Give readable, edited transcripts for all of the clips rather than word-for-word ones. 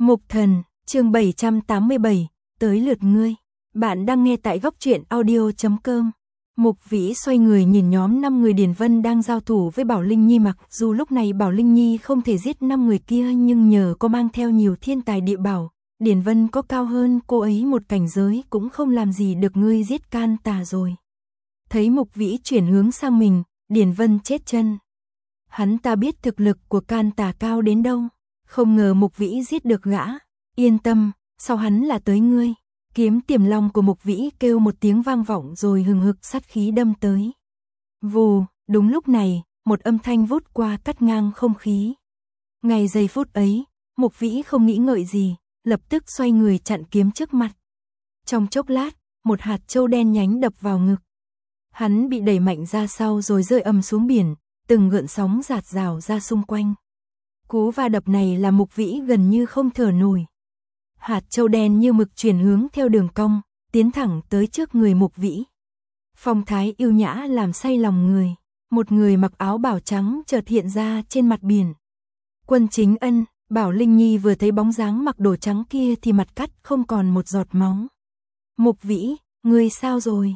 Mục Thần, chương 787, tới lượt ngươi. Bạn đang nghe tại góc truyện audio.com. Mục Vĩ xoay người nhìn nhóm 5 người Điền Vân đang giao thủ với Bảo Linh Nhi, mặc dù lúc này Bảo Linh Nhi không thể giết 5 người kia, nhưng nhờ có mang theo nhiều thiên tài địa bảo, Điền Vân có cao hơn cô ấy một cảnh giới cũng không làm gì được ngươi giết can tà rồi. Thấy Mục Vĩ chuyển hướng sang mình, Điền Vân chết chân. Hắn ta biết thực lực của can tà cao đến đâu, không ngờ Mục Vĩ giết được gã. Yên tâm, sau hắn là tới ngươi. Kiếm Tiềm Long của Mục Vĩ kêu một tiếng vang vọng rồi hừng hực sát khí đâm tới. Vù, đúng lúc này, một âm thanh vút qua cắt ngang không khí. Ngay giây phút ấy, Mục Vĩ không nghĩ ngợi gì, lập tức xoay người chặn kiếm trước mặt. Trong chốc lát, một hạt châu đen nhánh đập vào ngực. Hắn bị đẩy mạnh ra sau rồi rơi ầm xuống biển, từng gợn sóng rạt rào ra xung quanh. Cú va đập này làm Mục Vĩ gần như không thở nổi. Hạt châu đen như mực chuyển hướng theo đường cong, tiến thẳng tới trước người Mục Vĩ. Phong thái yêu nhã làm say lòng người, một người mặc áo bào trắng chợt hiện ra trên mặt biển. Quân Chính Ân. Bảo Linh Nhi vừa thấy bóng dáng mặc đồ trắng kia thì mặt cắt không còn một giọt máu. Mục Vĩ, ngươi sao rồi?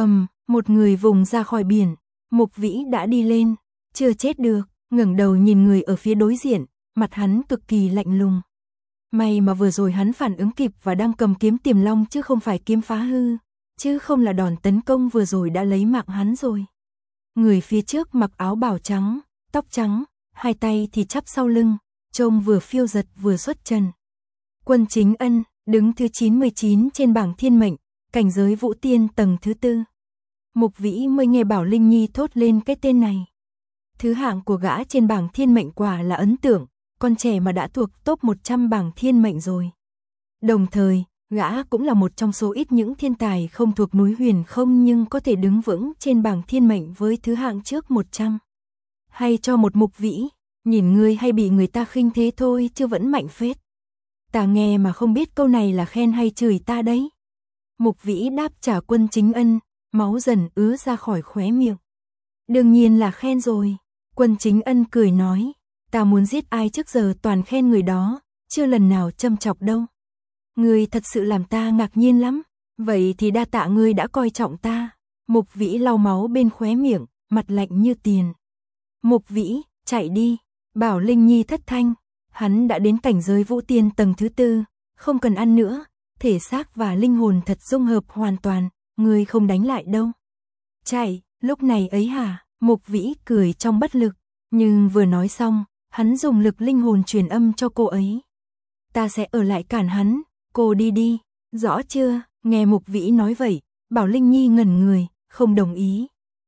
Một người vùng ra khỏi biển. Mục Vĩ đã đi lên, chưa chết được, ngẩng đầu nhìn người ở phía đối diện, mặt hắn cực kỳ lạnh lùng. May mà vừa rồi hắn phản ứng kịp và đang cầm kiếm Tiềm Long chứ không phải kiếm phá hư, chứ không là đòn tấn công vừa rồi đã lấy mạng hắn rồi. Người phía trước mặc áo bào trắng, tóc trắng, hai tay thì chắp sau lưng, trông vừa phiêu giật vừa xuất trần. Quân Chính Ân, đứng thứ 99 trên bảng thiên mệnh, cảnh giới Vũ Tiên tầng thứ 4. Mục Vĩ mới nghe Bảo Linh Nhi thốt lên cái tên này. Thứ hạng của gã trên bảng thiên mệnh quả là ấn tượng, con trẻ mà đã thuộc top 100 bảng thiên mệnh rồi. Đồng thời, gã cũng là một trong số ít những thiên tài không thuộc núi Huyền Không nhưng có thể đứng vững trên bảng thiên mệnh với thứ hạng trước 100. Hay cho một Mục Vĩ, nhìn ngươi hay bị người ta khinh thế thôi chứ vẫn mạnh phết. Ta nghe mà không biết câu này là khen hay chửi ta đấy. Mục Vĩ đáp trả Quân Chính Ân, máu dần ứa ra khỏi khóe miệng. Đương nhiên là khen rồi. Quân Chính Ân cười nói, ta muốn giết ai trước giờ toàn khen người đó, chưa lần nào châm chọc đâu. Ngươi thật sự làm ta ngạc nhiên lắm, vậy thì đa tạ ngươi đã coi trọng ta. Mục Vĩ lau máu bên khóe miệng, mặt lạnh như tiền. Mục Vĩ, chạy đi. Bảo Linh Nhi thất thanh, hắn đã đến cảnh giới Vũ Tiên tầng thứ 4, không cần ăn nữa, thể xác và linh hồn thật dung hợp hoàn toàn, ngươi không đánh lại đâu. Chạy, lúc này ấy hả? Mục Vĩ cười trong bất lực, nhưng vừa nói xong, hắn dùng lực linh hồn truyền âm cho cô ấy. Ta sẽ ở lại cản hắn, cô đi đi, rõ chưa? Nghe Mục Vĩ nói vậy, Bảo Linh Nhi ngẩn người, không đồng ý.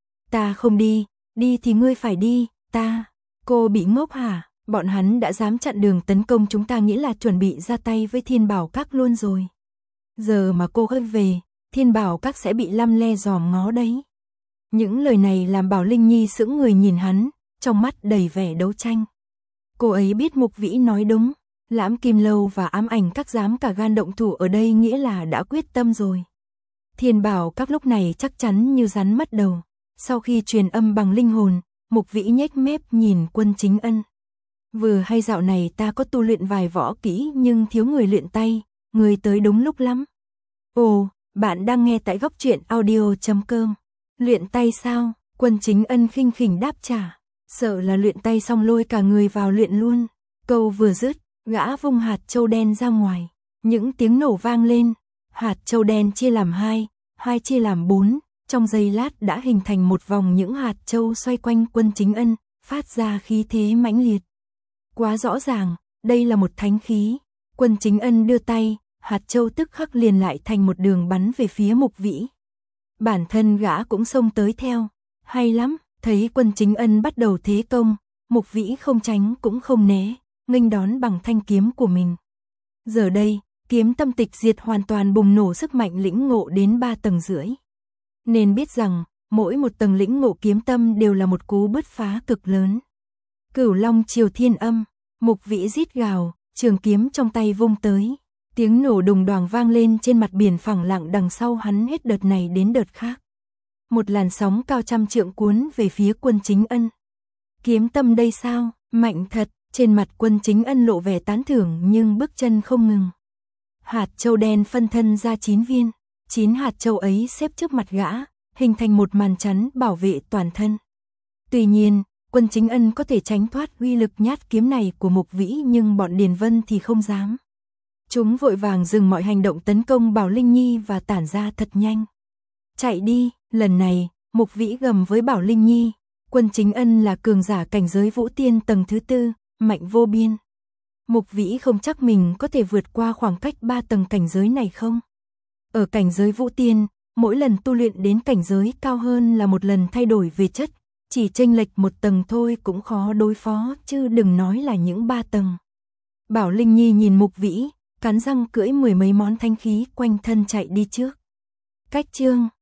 Ta không đi, đi thì ngươi phải đi, ta. Cô bị ngốc hả? Bọn hắn đã dám chặn đường tấn công chúng ta nghĩa là chuẩn bị ra tay với Thiên Bảo Các luôn rồi. Giờ mà cô hơi về, Thiên Bảo Các sẽ bị lăm le dòm ngó đấy. Những lời này làm Bảo Linh Nhi sững người nhìn hắn, trong mắt đầy vẻ đấu tranh. Cô ấy biết Mục Vĩ nói đúng, Lãm Kim Lâu và Ám Ảnh Các dám cả gan động thủ ở đây nghĩa là đã quyết tâm rồi. Thiên Bảo Các lúc này chắc chắn như rắn mất đầu. Sau khi truyền âm bằng linh hồn, Mục Vĩ nhếch mép nhìn Quân Chính Ân. Vừa hay dạo này ta có tu luyện vài võ kỹ nhưng thiếu người luyện tay, người tới đúng lúc lắm. Ồ, bạn đang nghe tại góc truyện audio.com. Luyện tay sao? Quân Chính Ân khinh khỉnh đáp trả. Sợ là luyện tay xong lôi cả người vào luyện luôn. Câu vừa dứt, gã vung hạt châu đen ra ngoài. Những tiếng nổ vang lên. Hạt châu đen chia làm hai chia làm 4. Trong giây lát đã hình thành một vòng những hạt châu xoay quanh Quân Chính Ân, phát ra khí thế mãnh liệt. Quá rõ ràng, đây là một thánh khí. Quân Chính Ân đưa tay, hạt châu tức khắc liền lại thành một đường bắn về phía Mục Vĩ. Bản thân gã cũng xông tới theo. Hay lắm, thấy Quân Chính Ân bắt đầu thế công, Mục Vĩ không tránh cũng không né, nghênh đón bằng thanh kiếm của mình. Giờ đây, kiếm tâm tịch diệt hoàn toàn bùng nổ sức mạnh lĩnh ngộ đến 3 tầng rưỡi. Nên biết rằng, mỗi một tầng lĩnh ngộ kiếm tâm đều là một cú bứt phá cực lớn. Cửu Long Triều Thiên Âm, Mục Vĩ rít gào, trường kiếm trong tay vung tới. Tiếng nổ đùng đoàng vang lên trên mặt biển phẳng lặng đằng sau hắn hết đợt này đến đợt khác. Một làn sóng cao trăm trượng cuốn về phía Quân Chính Ân. Kiếm tâm đây sao? Mạnh thật, Trên mặt Quân Chính Ân lộ vẻ tán thưởng nhưng bước chân không ngừng. Hạt châu đen phân thân ra 9 viên, 9 hạt châu ấy xếp trước mặt gã, hình thành một màn chắn bảo vệ toàn thân. Tuy nhiên, Quân Chính Ân có thể tránh thoát uy lực nhát kiếm này của Mục Vĩ nhưng bọn Điền Vân thì không dám. Chúng vội vàng dừng mọi hành động tấn công Bảo Linh Nhi và tản ra thật nhanh. Chạy đi, lần này, Mục Vĩ gầm với Bảo Linh Nhi, Quân Chính Ân là cường giả cảnh giới Vũ Tiên tầng thứ 4, mạnh vô biên. Mục Vĩ không chắc mình có thể vượt qua khoảng cách 3 tầng cảnh giới này không? Ở cảnh giới Vũ Tiên, mỗi lần tu luyện đến cảnh giới cao hơn là một lần thay đổi về chất, chỉ chênh lệch một tầng thôi cũng khó đối phó chứ đừng nói là những 3 tầng. Bảo Linh Nhi nhìn Mục Vĩ, cắn răng cưỡi 10 mấy món thanh khí quanh thân chạy đi trước. Cách chương